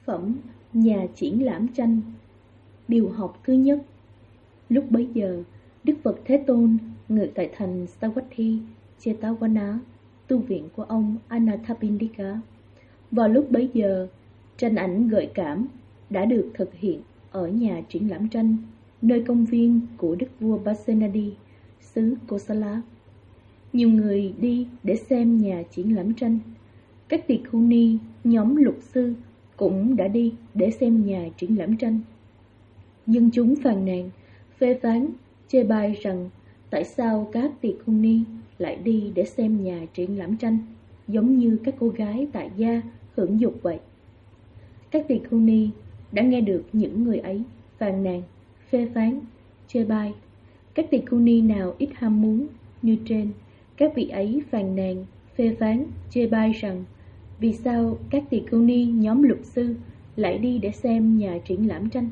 Phẩm Nhà triển lãm tranh. Điều học thứ nhất. Lúc bấy giờ, Đức Phật Thế Tôn ngự tại thành Savatthi, Jetavana, tu viện của ông Anathapindika. Vào lúc bấy giờ, tranh ảnh gợi cảm đã được thực hiện ở nhà triển lãm tranh, nơi công viên của Đức vua Pasenadi, xứ Kosala. Nhiều người đi để xem nhà triển lãm tranh. Các tỳ khưu ni, nhóm luật sư cũng đã đi để xem nhà triển lãm tranh. Dân chúng phàn nàn, phê phán, chê bai rằng tại sao các tỳ khưu ni lại đi để xem nhà triển lãm tranh, giống như các cô gái tại gia hưởng dục vậy. Các tỳ khưu ni đã nghe được những người ấy phàn nàn, phê phán, chê bai. Các tỳ khưu ni nào ít ham muốn như trên, các vị ấy phàn nàn, phê phán, chê bai rằng vì sao các tỳ khưu ni nhóm luật sư lại đi để xem nhà triển lãm tranh.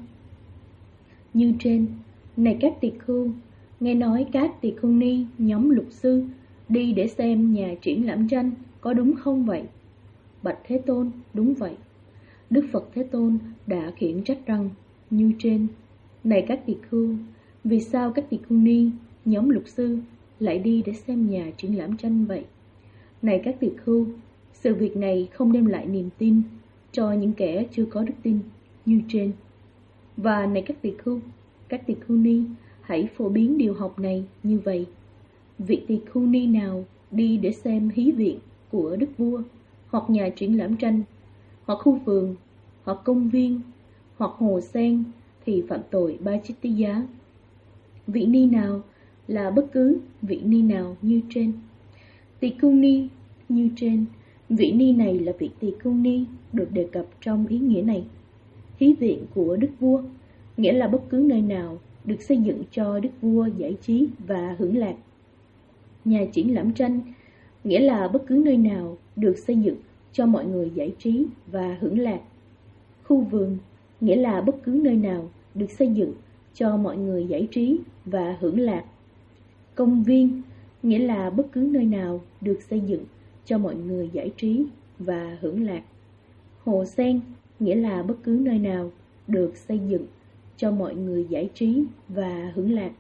Như trên, này các tỳ khưu, nghe nói các tỳ khưu ni nhóm luật sư đi để xem nhà triển lãm tranh, có đúng không vậy? Bạch Thế Tôn, đúng vậy. Đức Phật Thế Tôn đã khiển trách rằng, như trên, này các tỳ khưu, vì sao các tỳ khưu ni nhóm luật sư lại đi để xem nhà triển lãm tranh vậy? Này các tỳ khưu, sự việc này không đem lại niềm tin cho những kẻ chưa có đức tin như trên. Và này các tỳ khưu ni, hãy phổ biến điều học này như vậy. Vị tỳ khưu ni nào đi để xem hí viện của đức vua, hoặc nhà triển lãm tranh, hoặc khu vườn, hoặc công viên, hoặc hồ sen, thì phạm tội Bācittiya. Vị ni nào là bất cứ vị ni nào như trên. Tỳ khưu ni như trên, vị ni này là vị tỳ khưu ni được đề cập trong ý nghĩa này. Hí viện của đức vua nghĩa là bất cứ nơi nào được xây dựng cho đức vua giải trí và hưởng lạc. Nhà triển lãm tranh nghĩa là bất cứ nơi nào được xây dựng cho mọi người giải trí và hưởng lạc. Khu vườn nghĩa là bất cứ nơi nào được xây dựng cho mọi người giải trí và hưởng lạc. Công viên nghĩa là bất cứ nơi nào được xây dựng cho mọi người giải trí và hưởng lạc. Hồ sen nghĩa là bất cứ nơi nào được xây dựng cho mọi người giải trí và hưởng lạc.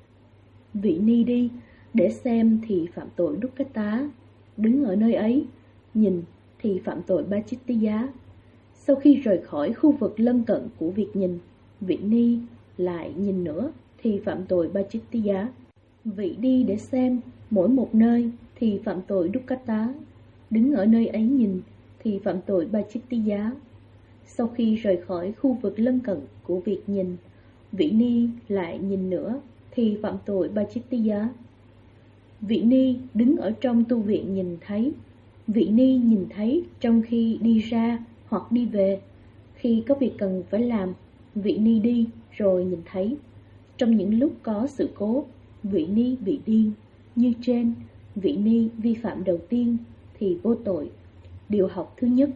Vị ni đi để xem thì phạm tội Dukkata, đứng ở nơi ấy nhìn thì phạm tội Bācittiya. Sau khi rời khỏi khu vực lân cận của việc nhìn, vị ni lại nhìn nữa thì phạm tội Bācittiya. Vị đi để xem mỗi một nơi thì phạm tội Dukkata, đứng ở nơi ấy nhìn thì phạm tội Bācittiya. Sau khi rời khỏi khu vực lân cận của việc nhìn, vị ni lại nhìn nữa thì phạm tội Bācittiya. Vị ni đứng ở trong tu viện nhìn thấy. Vị ni nhìn thấy trong khi đi ra hoặc đi về. Khi có việc cần phải làm, vị ni đi rồi nhìn thấy. Trong những lúc có sự cố, vị ni bị điên. Như trên, vị ni vi phạm đầu tiên thì vô tội. Điều học thứ nhất.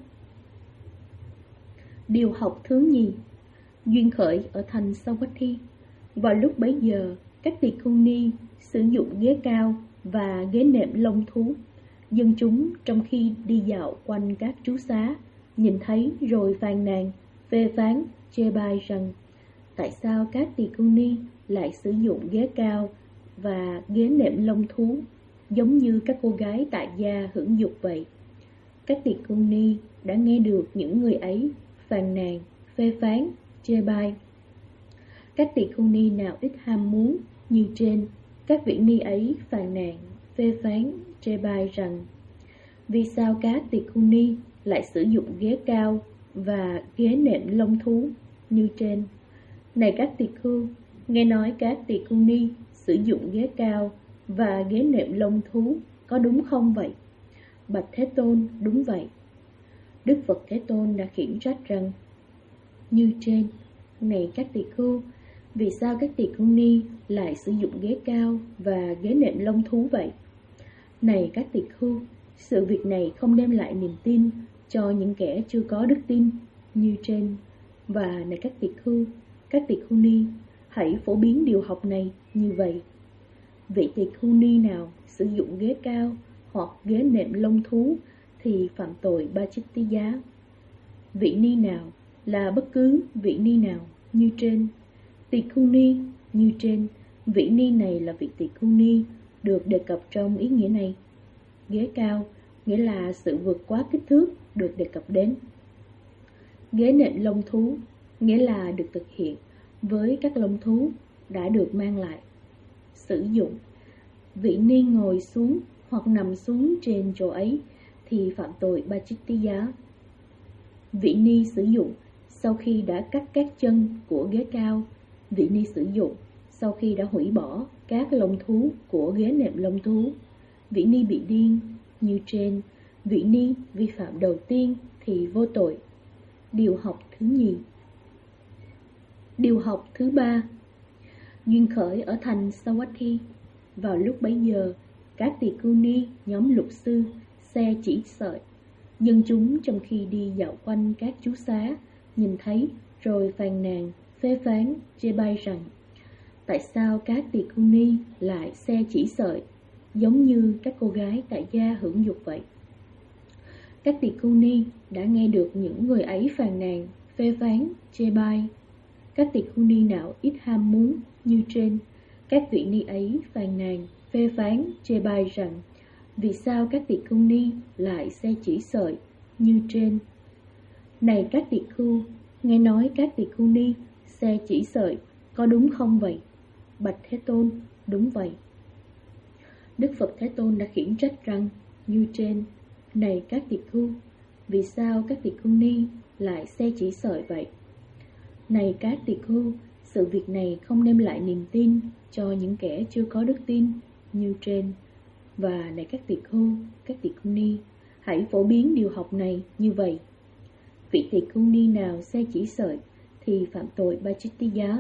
Điều học thứ nhì. Duyên khởi ở thành Savatthi. Vào lúc bấy giờ, các tỳ khưu ni sử dụng ghế cao và ghế nệm lông thú. Dân chúng trong khi đi dạo quanh các trú xá, nhìn thấy rồi phàn nàn, phê phán, chê bai rằng tại sao các tỳ khưu ni lại sử dụng ghế cao và ghế nệm lông thú, giống như các cô gái tại gia hưởng dục vậy. Các tỳ khưu ni đã nghe được những người ấy phàn nàn, phê phán, chê bai. Các tỳ khưu ni nào ít ham muốn như trên, các vị ni ấy phàn nàn, phê phán, chê bai rằng vì sao các tỳ khưu ni lại sử dụng ghế cao và ghế nệm lông thú như trên. Này các tỳ khưu, nghe nói các tỳ khưu ni sử dụng ghế cao và ghế nệm lông thú, có đúng không vậy? Bạch Thế Tôn, đúng vậy. Đức Phật Thế Tôn đã khiển trách rằng, như trên, này các tỳ khưu, vì sao các tỳ khưu ni lại sử dụng ghế cao và ghế nệm lông thú vậy? Này các tỳ khưu, sự việc này không đem lại niềm tin cho những kẻ chưa có đức tin như trên. Và này các tỳ khưu ni, hãy phổ biến điều học này như vậy. Vị tỳ khưu ni nào sử dụng ghế cao hoặc ghế nệm lông thú thì phạm tội Bācittiya. Vị ni nào là bất cứ vị ni nào như trên. Tỳ khưu ni như trên, vị ni này là vị tỳ khưu ni được đề cập trong ý nghĩa này. Ghế cao nghĩa là sự vượt quá kích thước được đề cập đến. Ghế nện lông thú nghĩa là được thực hiện với các lông thú đã được mang lại. Sử dụng: vị ni ngồi xuống hoặc nằm xuống trên chỗ ấy thì phạm tội Pācittiya. Vị ni sử dụng sau khi đã cắt các chân của ghế cao. Vị ni sử dụng sau khi đã hủy bỏ các lông thú của ghế nệm lông thú. Vị ni bị điên như trên. Vị ni vi phạm đầu tiên thì vô tội. Điều học thứ nhì. Điều học thứ ba. Duyên khởi ở thành Savatthi. Vào lúc bấy giờ, các tỳ khưu ni, nhóm luật sư, xe chỉ sợi, dân chúng trong khi đi dạo quanh các chú xá, nhìn thấy rồi phàn nàn, phê phán, chê bai rằng tại sao các tỳ khưu ni lại xe chỉ sợi, giống như các cô gái tại gia hưởng dục vậy. Các tỳ khưu ni đã nghe được những người ấy phàn nàn, phê phán, chê bai. Các tỳ khưu ni nào ít ham muốn như trên, các vị ni ấy phàn nàn, phê phán, chê bai rằng vì sao các tỳ khưu ni lại xe chỉ sợi như trên. Này các tỳ khưu, nghe nói các tỳ khưu ni xe chỉ sợi có đúng không vậy? Bạch Thế Tôn, đúng vậy. Đức Phật Thế Tôn đã khiển trách rằng như trên. Này các tỳ khưu, vì sao các tỳ khưu ni lại xe chỉ sợi vậy? Này các tỳ khưu, sự việc này không đem lại niềm tin cho những kẻ chưa có đức tin như trên. Và này các tỳ khưu ni, hãy phổ biến điều học này như vậy. Vị tỳ khưu ni nào xe chỉ sợi thì phạm tội Pācittiya.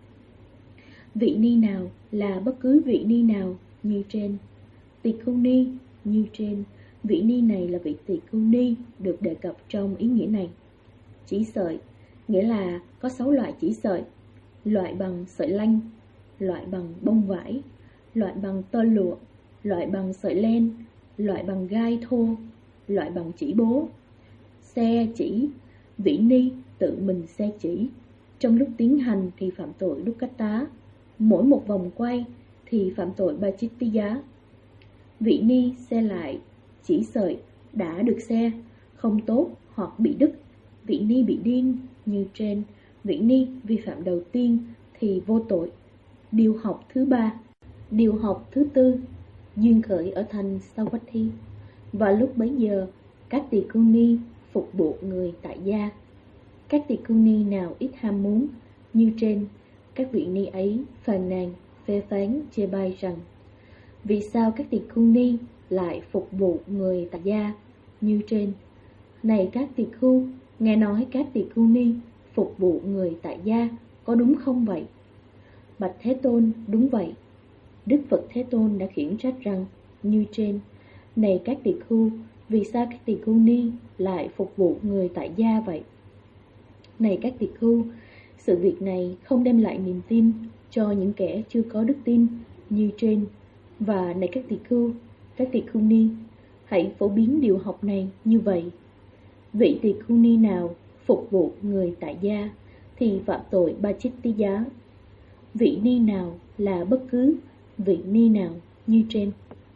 Vị ni nào là bất cứ vị ni nào như trên. Tỳ khưu ni như trên, vị ni này là vị tỳ khưu ni được đề cập trong ý nghĩa này. Chỉ sợi nghĩa là có 6 loại chỉ sợi: loại bằng sợi lanh, loại bằng bông vải, loại bằng tơ lụa, loại bằng sợi len, loại bằng gai thô, loại bằng chỉ bố. Xe chỉ, vị ni tự mình xe chỉ. Trong lúc tiến hành thì phạm tội Dukkhatta. Mỗi một vòng quay thì phạm tội Pācittiya. Vị ni xe lại chỉ sợi đã được xe, không tốt hoặc bị đứt. Vị ni bị điên như trên. Vị ni vi phạm đầu tiên thì vô tội. Điều học thứ ba. Điều học thứ tư. Duyên khởi ở thành Savatthi. Và lúc bấy giờ, các tỳ khưu ni phục vụ người tại gia. Các tỳ khưu ni nào ít ham muốn như trên, các vị ni ấy phàn nàn, phê phán, chê bai rằng vì sao các tỳ khưu ni lại phục vụ người tại gia như trên. Này các tỳ khưu, nghe nói các tỳ khưu ni phục vụ người tại gia có đúng không vậy? Bạch Thế Tôn, đúng vậy. Đức Phật Thế Tôn đã khiển trách rằng như trên. Này các tỳ khưu, vì sao các tỳ khưu ni lại phục vụ người tại gia vậy? Này các tỳ khưu, sự việc này không đem lại niềm tin cho những kẻ chưa có đức tin như trên. Và này các tỳ khưu ni, hãy phổ biến điều học này như vậy. Vị tỳ khưu ni nào phục vụ người tại gia thì phạm tội Pācittiya. Vị ni nào là bất cứ vị ni nào như trên.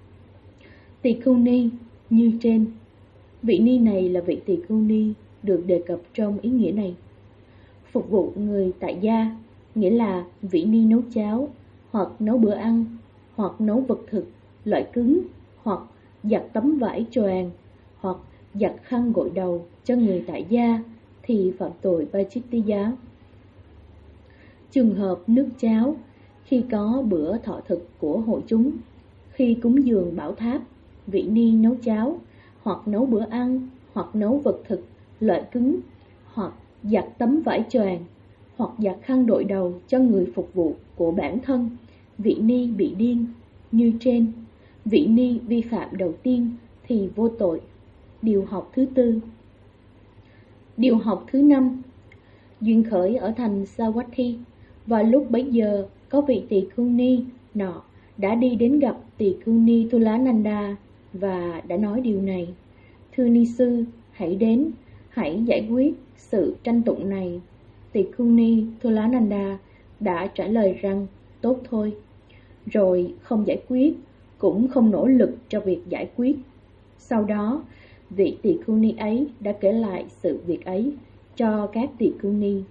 Tỳ khưu ni như trên, vị ni này là vị tỳ khưu ni được đề cập trong ý nghĩa này. Phục vụ người tại gia nghĩa là vị ni nấu cháo, hoặc nấu bữa ăn, hoặc nấu vật thực, loại cứng, hoặc giặt tấm vải choàng, hoặc giặt khăn gội đầu cho người tại gia thì phạm tội Pācittiya. Trường hợp nước cháo, khi có bữa thọ thực của hội chúng, khi cúng dường bảo tháp, vị ni nấu cháo, hoặc nấu bữa ăn, hoặc nấu vật thực, loại cứng, hoặc giặt tấm vải choàng, hoặc giặt khăn đội đầu cho người phục vụ của bản thân, vị ni bị điên như trên. Vị ni vi phạm đầu tiên thì vô tội. Điều học thứ tư. Điều học thứ năm. Duyên khởi ở thành Savatthi. Và lúc bấy giờ, có vị tỳ khưu ni nọ đã đi đến gặp tỳ khưu ni Thulananda và đã nói điều này: Thưa ni sư, hãy đến. hãy giải quyết sự tranh tụng này. Tikuni Thulananda đã trả lời rằng tốt thôi, rồi không giải quyết, cũng không nỗ lực cho việc giải quyết. Sau đó, vị Tikuni ấy đã kể lại sự việc ấy cho các Tikuni.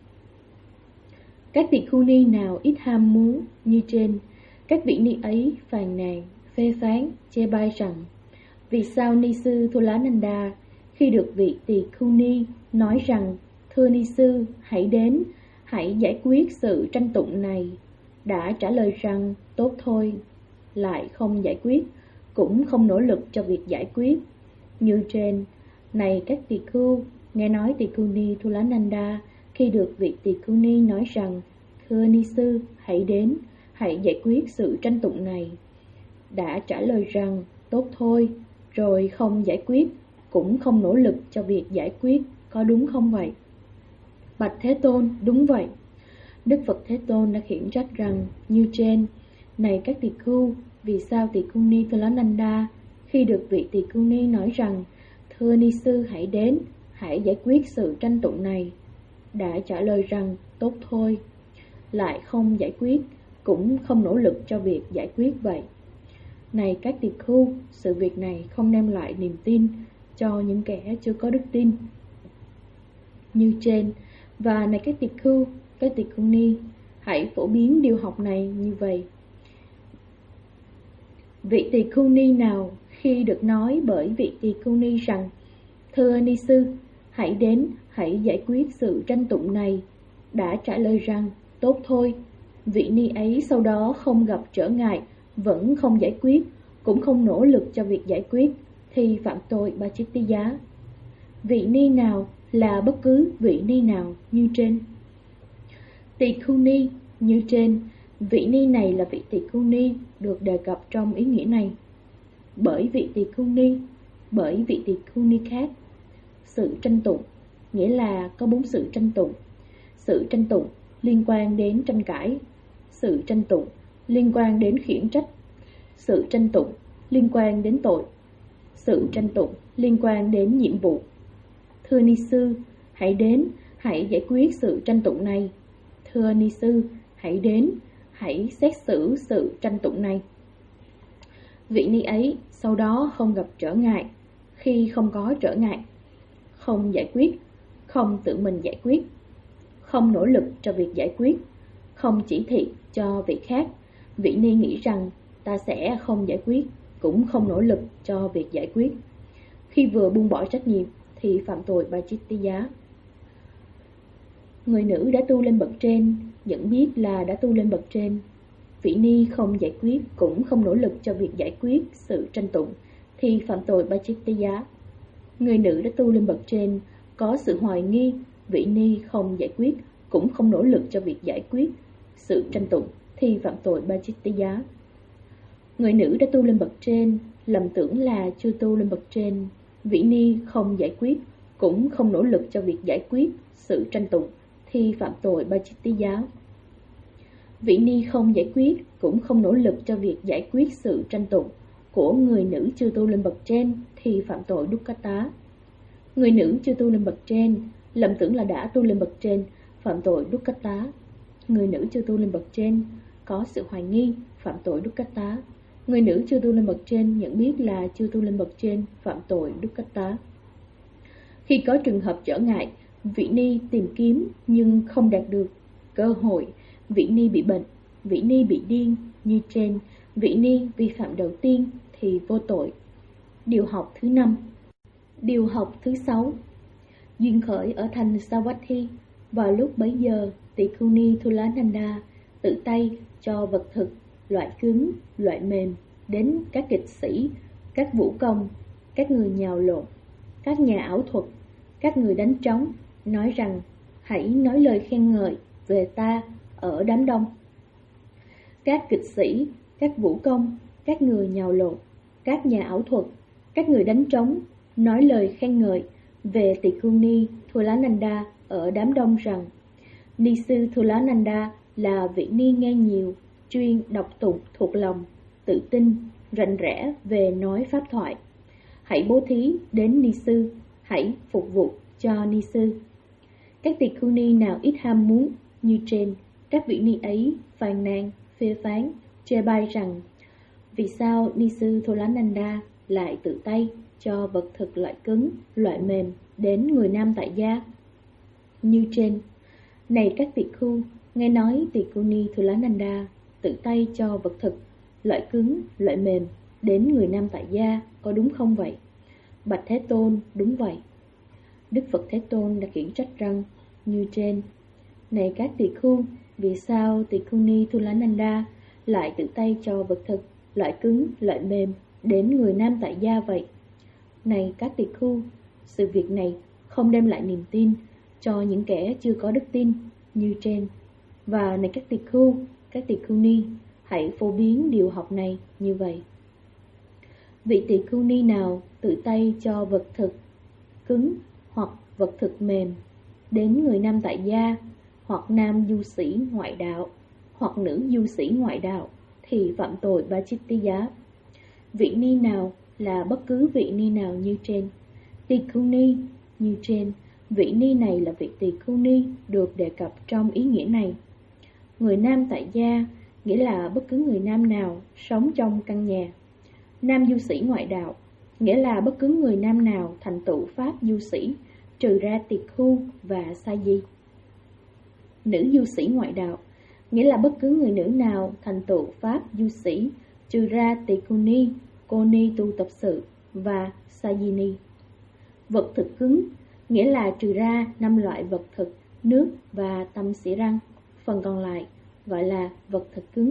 Các Tikuni nào ít ham muốn như trên, các vị ni ấy phàn nàn, phê phán, chê bai rằng vì sao ni sư Thulananda khi được vị Tikuni nói rằng thưa ni sư hãy đến, hãy giải quyết sự tranh tụng này, đã trả lời rằng tốt thôi, lại không giải quyết, cũng không nỗ lực cho việc giải quyết. Như trên, này các tỳ khưu, nghe nói Tikuni Thulananda khi được vị Tikuni nói rằng thưa ni sư hãy đến, hãy giải quyết sự tranh tụng này, đã trả lời rằng tốt thôi, rồi không giải quyết, cũng không nỗ lực cho việc giải quyết, có đúng không vậy? Bạch Thế Tôn, đúng vậy. Đức Phật Thế Tôn đã khiển trách rằng như trên, này các tỳ khưu, vì sao Tikuni Thulananda khi được vị Tikuni nói rằng thưa ni sư hãy đến, hãy giải quyết sự tranh tụng này, đã trả lời rằng tốt thôi, lại không giải quyết, cũng không nỗ lực cho việc giải quyết vậy? Này các tỳ khưu, sự việc này không đem lại niềm tin cho những kẻ chưa có đức tin. Như trên, và này các tỳ khưu, các tỳ khưu ni, hãy phổ biến điều học này như vậy. Vị tỳ khưu ni nào khi được nói bởi vị tỳ khưu ni rằng thưa ni sư, hãy đến, hãy giải quyết sự tranh tụng này, đã trả lời rằng tốt thôi, vị ni ấy sau đó không gặp trở ngại, vẫn không giải quyết, cũng không nỗ lực cho việc giải quyết, thì phạm tội Pachittiya. Vị ni nào là bất cứ vị ni nào như trên. Tỳ khưu ni như trên, vị ni này là vị tỳ khưu ni được đề cập trong ý nghĩa này. Bởi vị tỳ khưu ni, bởi vị tỳ khưu ni khác. Sự tranh tụng nghĩa là có 4 sự tranh tụng. Sự tranh tụng liên quan đến tranh cãi, sự tranh tụng liên quan đến khiển trách, sự tranh tụng liên quan đến tội, sự tranh tụng liên quan đến nhiệm vụ. Thưa ni sư, hãy đến, hãy giải quyết sự tranh tụng này. Thưa ni sư, hãy đến, hãy xét xử sự tranh tụng này. Vị ni ấy sau đó không gặp trở ngại. Khi không có trở ngại, không giải quyết, không tự mình giải quyết, không nỗ lực cho việc giải quyết, không chỉ thị cho vị khác, vị ni nghĩ rằng ta sẽ không giải quyết, cũng không nỗ lực cho việc giải quyết. Khi vừa buông bỏ trách nhiệm thì phạm tội Pachittiya. Người nữ đã tu lên bậc trên, nhận biết là đã tu lên bậc trên. Vị ni không giải quyết, cũng không nỗ lực cho việc giải quyết sự tranh tụng, thì phạm tội Pachittiya. Người nữ đã tu lên bậc trên, có sự hoài nghi, vị ni không giải quyết, cũng không nỗ lực cho việc giải quyết sự tranh tụng, thì phạm tội Pachittiya. Người nữ đã tu lên bậc trên, lầm tưởng là chưa tu lên bậc trên, vị ni không giải quyết, cũng không nỗ lực cho việc giải quyết sự tranh tụng, thì phạm tội Pachittiya. Vị ni không giải quyết, cũng không nỗ lực cho việc giải quyết sự tranh tụng của người nữ chưa tu lên bậc trên, thì phạm tội Dukkata. Người nữ chưa tu lên bậc trên, lầm tưởng là đã tu lên bậc trên, phạm tội Dukkata. Người nữ chưa tu lên bậc trên, có sự hoài nghi, phạm tội Dukkata. Người nữ chưa tu lên bậc trên, nhận biết là chưa tu lên bậc trên, phạm tội Dukkata. Khi có trường hợp trở ngại, vị ni tìm kiếm nhưng không đạt được cơ hội, vị ni bị bệnh, vị ni bị điên như trên, vị ni vi phạm đầu tiên thì vô tội. Điều học thứ 5. Điều học thứ 6. Duyên khởi ở thành Savatthi. Vào lúc bấy giờ, Tikuni Thulananda tự tay cho vật thực, loại cứng, loại mềm đến các kịch sĩ, các vũ công, các người nhào lộn, các nhà ảo thuật, các người đánh trống, nói rằng hãy nói lời khen ngợi về ta ở đám đông. Các kịch sĩ, các vũ công, các người nhào lộn, các nhà ảo thuật, các người đánh trống, nói lời khen ngợi về Tikuni Thulananda ở đám đông rằng ni sư Thulananda là vị ni nghe nhiều, chuyên đọc tụng thuộc lòng, tự tin, rành rẽ về nói pháp thoại. Hãy bố thí đến ni sư, hãy phục vụ cho ni sư. Các tỳ khưu ni nào ít ham muốn như trên, các vị ni ấy phàn nàn, phê phán, chê bai rằng vì sao ni sư Tholananda lại tự tay cho vật thực loại cứng, loại mềm đến người nam tại gia. Như trên, này các tỳ khưu, nghe nói tỳ khưu ni Tholananda tự tay cho vật thực loại cứng, loại mềm đến người nam tại gia, có đúng không vậy? Bạch Thế Tôn, đúng vậy. Đức Phật Thế Tôn đã khiển trách rằng như trên, này các tỳ khưu, vì sao tỳ khưu ni Tholananda lại tự tay cho vật thực loại cứng, loại mềm đến người nam tại gia vậy? Này các tỳ khưu, sự việc này không đem lại niềm tin cho những kẻ chưa có đức tin như trên. Và này các tỳ khưu ni, hãy phổ biến điều học này như vậy. Vị tỳ khưu ni nào tự tay cho vật thực cứng hoặc vật thực mềm đến người nam tại gia, hoặc nam du sĩ ngoại đạo, hoặc nữ du sĩ ngoại đạo, thì phạm tội Bachittiya. Vị ni nào là bất cứ vị ni nào như trên. Tỳ khưu ni như trên, vị ni này là vị tỳ khưu ni được đề cập trong ý nghĩa này. Người nam tại gia nghĩa là bất cứ người nam nào sống trong căn nhà. Nam du sĩ ngoại đạo nghĩa là bất cứ người nam nào thành tựu pháp du sĩ, trừ ra tỳ khưu và sa di. Nữ du sĩ ngoại đạo nghĩa là bất cứ người nữ nào thành tựu pháp du sĩ, trừ ra tỳ khưu ni, cô ni tu tập sự và sa di ni. Vật thực cứng nghĩa là trừ ra 5 loại vật thực, nước và tâm xỉ răng, phần còn lại gọi là vật thực cứng.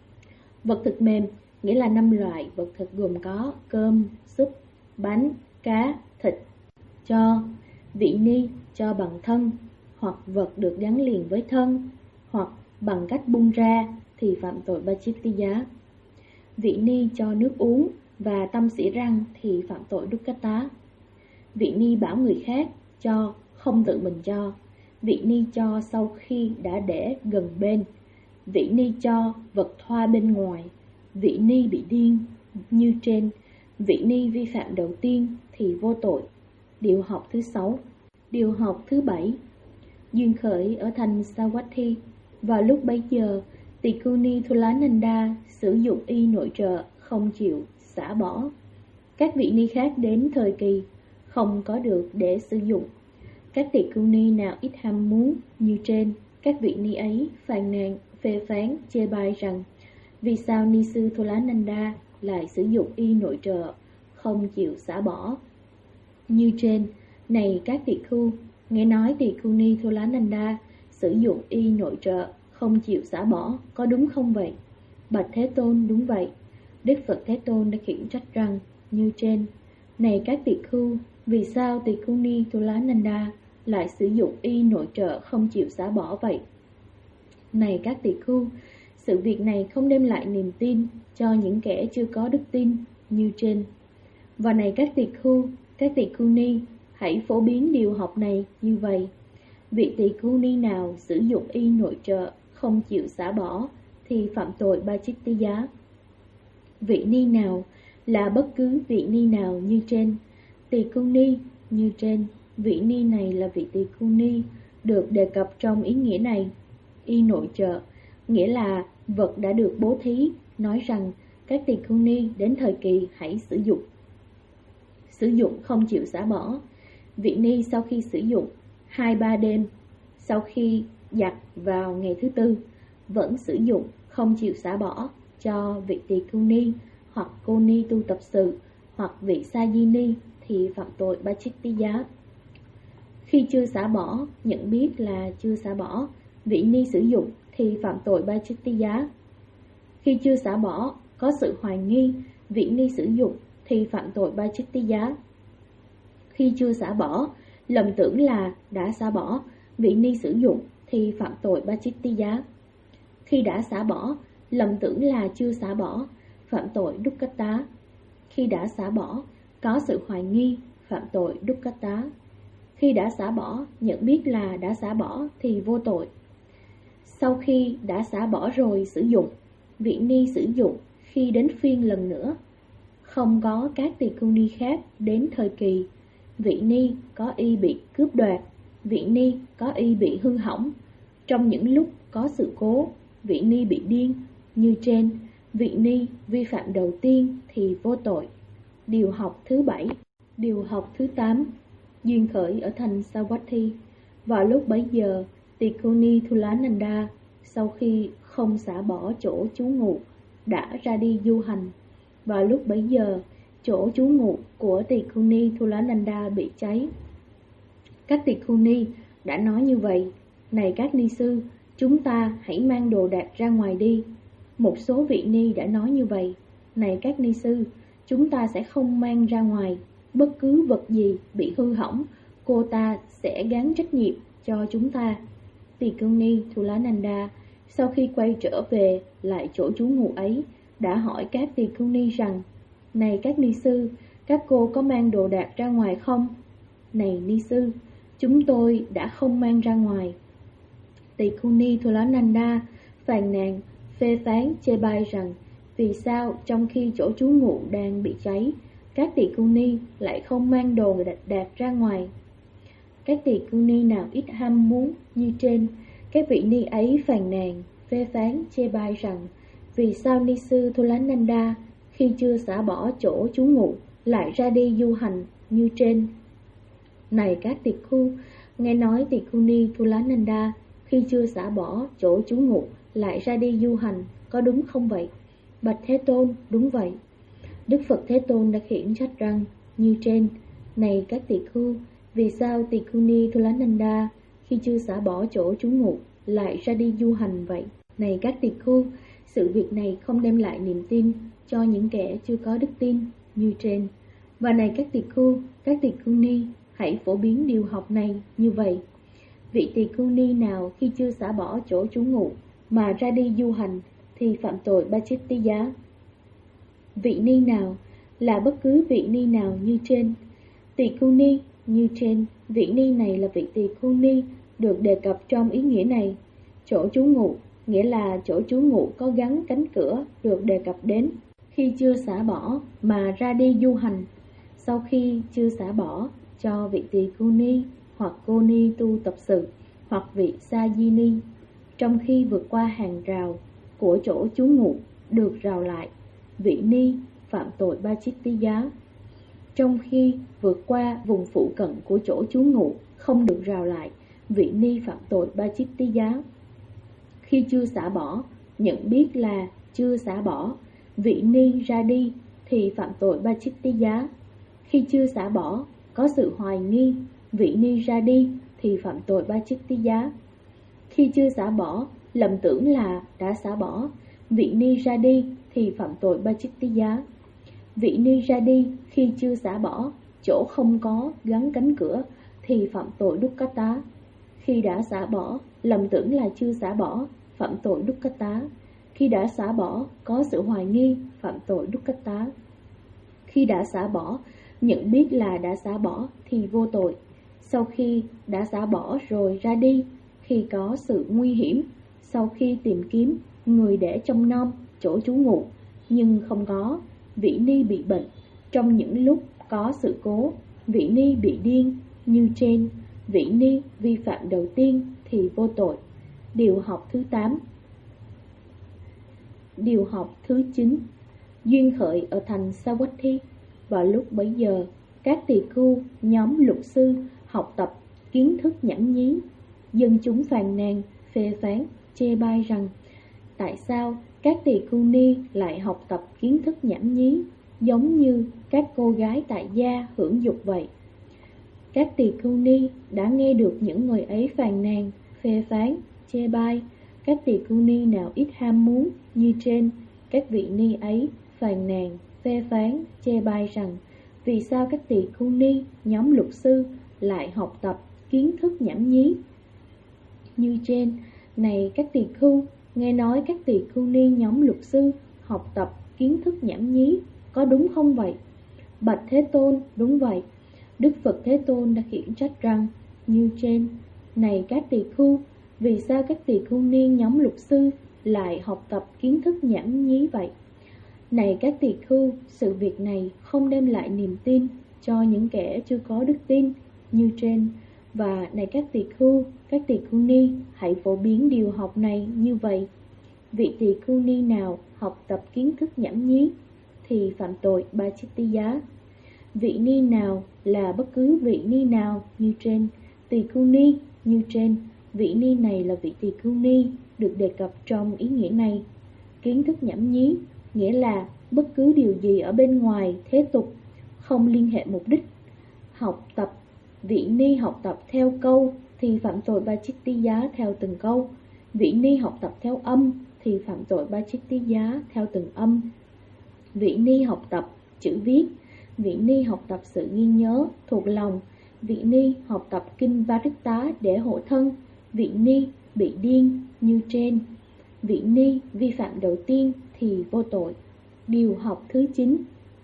Vật thực mềm nghĩa là 5 loại vật thực gồm có cơm, súp, bánh, cá, thịt. Cho vị ni cho bằng thân, hoặc vật được gắn liền với thân, hoặc bằng cách bung ra thì phạm tội Bachittiya. Vị ni cho nước uống và tâm xỉ răng thì phạm tội Dukkata. Vị ni bảo người khác cho, không tự mình cho. Vị ni cho sau khi đã để gần bên. Vị ni cho vật thoa bên ngoài. Vị ni bị điên như trên. Vị ni vi phạm đầu tiên thì vô tội. Điều học thứ 6. Điều học thứ 7. Duyên khởi ở thành Savatthi. Vào lúc bấy giờ, tỳ khưu ni Tholananda sử dụng y nội trợ, không chịu xả bỏ. Các vị ni khác đến thời kỳ không có được để sử dụng. Các tỳ khưu ni nào ít ham muốn như trên, các vị ni ấy phàn nàn, phê phán, chê bai rằng vì sao ni sư Tholananda lại sử dụng y nội trợ, không chịu xả bỏ. Như trên, này các tỳ khưu, nghe nói tỳ khưu ni Tholananda sử dụng y nội trợ, không chịu xả bỏ, có đúng không vậy? Bạch Thế Tôn, đúng vậy. Đức Phật Thế Tôn đã khiển trách rằng như trên, này các tỳ khưu, vì sao tỳ khưu ni Tholananda lại sử dụng y nội trợ không chịu xả bỏ vậy? Này các tỳ khưu, sự việc này không đem lại niềm tin cho những kẻ chưa có đức tin như trên. Và này các tỳ khưu ni, hãy phổ biến điều học này như vậy. Vị tỳ khưu ni nào sử dụng y nội trợ không chịu xả bỏ thì phạm tội Bachittiya. Vị ni nào là bất cứ vị ni nào như trên. Tỳ khưu ni như trên, vị ni này là vị tỳ khưu ni được đề cập trong ý nghĩa này. Y nội trợ nghĩa là vật đã được bố thí, nói rằng các tỳ khưu ni đến thời kỳ hãy sử dụng không chịu xả bỏ. Vị ni sau khi sử dụng 2-3 đêm, sau khi giặt vào ngày thứ 4, vẫn sử dụng không chịu xả bỏ cho vị tỳ khưu ni hoặc cô ni tu tập sự hoặc vị sa di ni thì phạm tội Bachittiya. Khi chưa xả bỏ, nhận biết là chưa xả bỏ, vị ni sử dụng thì phạm tội Bachittiya. Khi chưa xả bỏ, có sự hoài nghi, vị ni sử dụng thì phạm tội Bachittiya. Khi chưa xả bỏ, lầm tưởng là đã xả bỏ, vị ni sử dụng thì phạm tội Bachittiya. Khi đã xả bỏ, lầm tưởng là chưa xả bỏ, phạm tội Dukkata. Khi đã xả bỏ, có sự hoài nghi, phạm tội Dukkata. Khi đã xả bỏ, nhận biết là đã xả bỏ thì vô tội. Sau khi đã xả bỏ rồi sử dụng, vị ni sử dụng khi đến phiên lần nữa. Không có các tỳ khưu ni khác đến thời kỳ vị ni có y bị cướp đoạt, vị ni có y bị hư hỏng. Trong những lúc có sự cố, vị ni bị điên, như trên, vị ni vi phạm đầu tiên thì vô tội. Điều học thứ 7. Điều học thứ 8. Duyên khởi ở thành Savatthi. Vào lúc bấy giờ, Tikuni Thulananda sau khi không xả bỏ chỗ trú ngụ đã ra đi du hành. Vào lúc bấy giờ, chỗ trú ngụ của Tikuni Thulananda bị cháy. Các Tikuni đã nói như vậy: này các ni sư, chúng ta hãy mang đồ đạc ra ngoài đi. Một số vị ni đã nói như vậy: này các ni sư, chúng ta sẽ không mang ra ngoài. Bất cứ vật gì bị hư hỏng, cô ta sẽ gán trách nhiệm cho chúng ta. Tikuni Thulananda sau khi quay trở về lại chỗ trú ngụ ấy đã hỏi các Tikuni rằng: này các ni sư, các cô có mang đồ đạc ra ngoài không? Này ni sư, chúng tôi đã không mang ra ngoài. Tikuni Thulananda phàn nàn, phê phán, chê bai rằng vì sao trong khi chỗ trú ngụ đang bị cháy, các Tikuni lại không mang đồ đạc ra ngoài. Các Tikuni nào ít ham muốn như trên, các vị ni ấy phàn nàn, phê phán, chê bai rằng vì sao ni sư Thulananda khi chưa xả bỏ chỗ trú ngụ lại ra đi du hành như trên. Này các Tikku, nghe nói Tikuni Thulananda khi chưa xả bỏ chỗ trú ngụ lại ra đi du hành, có đúng không vậy? Bạch Thế Tôn, đúng vậy. Đức Phật Thế Tôn đã khiển trách rằng như trên: này các Tikku, vì sao Tikuni Thulananda khi chưa xả bỏ chỗ trú ngụ lại ra đi du hành vậy? Này các Tikku, sự việc này không đem lại niềm tin cho những kẻ chưa có đức tin như trên. Và này các Tikku, các Tikuni, hãy phổ biến điều học này như vậy: vị Tikuni nào khi chưa xả bỏ chỗ trú ngụ mà ra đi du hành thì phạm tội Pachittiya. Vị ni nào là bất cứ vị ni nào như trên. Tikuni như trên, vị ni này là vị Tikuni được đề cập trong ý nghĩa này. Chỗ trú ngụ nghĩa là chỗ trú ngụ có gắn cánh cửa được đề cập đến. Khi chưa xả bỏ mà ra đi du hành, sau khi chưa xả bỏ cho vị Tikuni hoặc cô ni tu tập sự hoặc vị Sajini, trong khi vượt qua hàng rào của chỗ trú ngụ được rào lại, vị ni phạm tội Pachittiya. Trong khi vượt qua vùng phụ cận của chỗ trú ngụ không được rào lại, vị ni phạm tội Pachittiya. Khi chưa xả bỏ, nhận biết là chưa xả bỏ, vị ni ra đi thì phạm tội Pachittiya. Khi chưa xả bỏ, có sự hoài nghi, vị ni ra đi thì phạm tội Pachittiya. Khi chưa xả bỏ, lầm tưởng là đã xả bỏ, vị ni ra đi thì phạm tội Pachittiya. Vị ni ra đi khi chưa xả bỏ, chỗ không có gắn cánh cửa thì phạm tội Dukkata. Khi đã xả bỏ, lầm tưởng là chưa xả bỏ, phạm tội Dukkata. Khi đã xả bỏ, có sự hoài nghi, phạm tội Dukkata. Khi đã xả bỏ, nhận biết là đã xả bỏ thì vô tội. Sau khi đã xả bỏ rồi ra đi, khi có sự nguy hiểm, sau khi tìm kiếm người để trông nom chỗ trú ngụ nhưng không có, vị ni bị bệnh. Trong những lúc có sự cố, vị ni bị điên như trên, vị ni vi phạm đầu tiên thì vô tội. Điều học thứ 8. Điều học thứ 9. Duyên khởi ở thành Savatthi. Vào lúc bấy giờ, các tỳ khưu nhóm luật sư học tập kiến thức nhảm nhí. Dân chúng phàn nàn, phê phán, chê bai rằng tại sao các tỳ khưu ni lại học tập kiến thức nhảm nhí giống như các cô gái tại gia hưởng dục vậy. Các tỳ khưu ni đã nghe được những người ấy phàn nàn, phê phán, chê bai. Các tỳ khưu ni nào ít ham muốn như trên, các vị ni ấy phàn nàn, phê phán, chê bai rằng vì sao các tỳ khưu ni nhóm luật sư lại học tập kiến thức nhảm nhí như trên. Này các tỳ khưu, nghe nói các tỳ khưu ni nhóm luật sư học tập kiến thức nhảm nhí, có đúng không vậy? Bạch Thế Tôn, đúng vậy. Đức Phật Thế Tôn đã khiển trách rằng như trên: này các tỳ khưu, vì sao các tỳ khưu ni nhóm luật sư lại học tập kiến thức nhảm nhí vậy? Này các tỳ khưu, sự việc này không đem lại niềm tin cho những kẻ chưa có đức tin như trên. Và này các tỳ khưu, các tỳ khưu ni, hãy phổ biến điều học này như vậy. Vị tỳ khưu ni nào học tập kiến thức nhảm nhí thì phạm tội Pācittiya. Vị ni nào là bất cứ vị ni nào như trên. Tỳ khưu ni như trên. Vị ni này là vị tỳ khưu ni được đề cập trong ý nghĩa này. Kiến thức nhảm nhí nghĩa là bất cứ điều gì ở bên ngoài thế tục, không liên hệ mục đích. Học tập, vị ni học tập theo câu thì phạm tội Pācittiya theo từng câu. Vị ni học tập theo âm thì phạm tội Pācittiya theo từng âm. Vị ni học tập chữ viết. Vị ni học tập sự ghi nhớ thuộc lòng. Vị ni học tập kinh Paritta để hộ thân. Vị ni bị điên như trên. Vị ni vi phạm đầu tiên thì vô tội. Điều học thứ 9.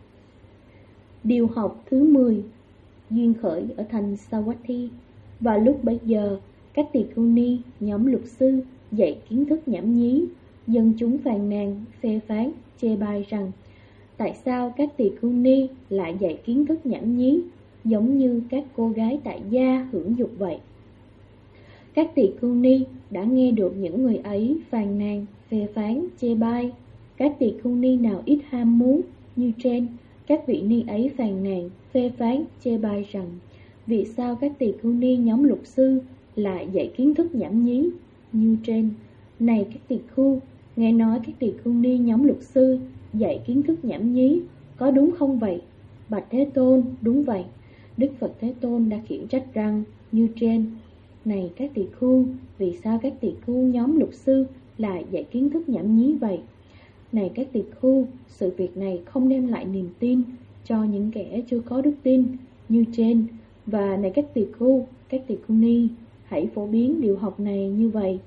Điều học thứ 10. Duyên khởi ở thành Savatthi. Và lúc bấy giờ, các tỳ khưu ni, nhóm luật sư dạy kiến thức nhảm nhí. Dân chúng phàn nàn, phê phán, chê bai rằng tại sao các tỳ khưu ni lại dạy kiến thức nhảm nhí, giống như các cô gái tại gia hưởng dục vậy. Các tỳ khưu ni đã nghe được những người ấy phàn nàn, phê phán, chê bai. Các tỳ khưu ni nào ít ham muốn như trên, các vị ni ấy phàn nàn, phê phán, chê bai rằng vì sao các tỳ khưu ni nhóm luật sư lại dạy kiến thức nhảm nhí như trên. Này các tỳ khưu, nghe nói các tỳ khưu ni nhóm luật sư dạy kiến thức nhảm nhí, có đúng không vậy? Bạch Thế Tôn, đúng vậy. Đức Phật Thế Tôn đã khiển trách rằng như trên. Này các tỳ khưu, vì sao các tỳ khưu nhóm luật sư lại dạy kiến thức nhảm nhí vậy? Này các tỳ khưu, sự việc này không đem lại niềm tin cho những kẻ chưa có đức tin như trên. Và này các tỳ khưu ni, hãy phổ biến điều học này như vậy.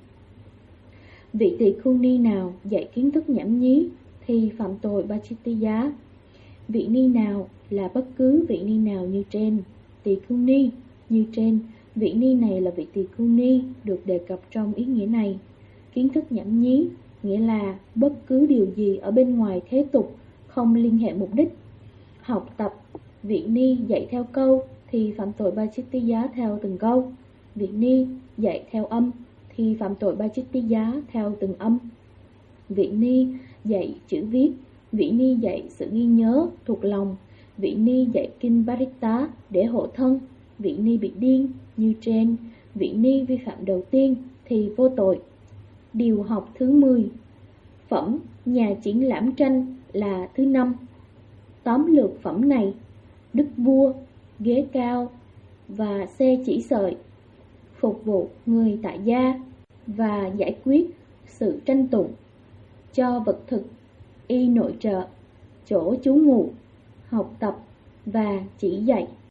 Vị tỳ khưu ni nào dạy kiến thức nhảm nhí thì phạm tội Pācittiya. Vị ni nào là bất cứ vị ni nào như trên. Tỳ khưu ni như trên. Vị ni này là vị tỳ khưu ni được đề cập trong ý nghĩa này. Kiến thức nhảm nhí nghĩa là bất cứ điều gì ở bên ngoài thế tục, không liên hệ mục đích. Học tập, vị ni dạy theo câu thì phạm tội Pācittiya theo từng câu. Vị ni dạy theo âm thì phạm tội Pācittiya theo từng âm. Vị ni dạy chữ viết. Vị ni dạy sự ghi nhớ thuộc lòng. Vị ni dạy kinh Paritta để hộ thân. Vị ni bị điên như trên. Vị ni vi phạm đầu tiên thì vô tội. Điều học thứ 10. Phẩm nhà triển lãm tranh là thứ 5. Tóm lược phẩm này: đức vua, ghế cao và xe chỉ sợi, phục vụ người tại gia và giải quyết sự tranh tụng, cho vật thực, y nội trợ, chỗ trú ngụ, học tập và chỉ dạy.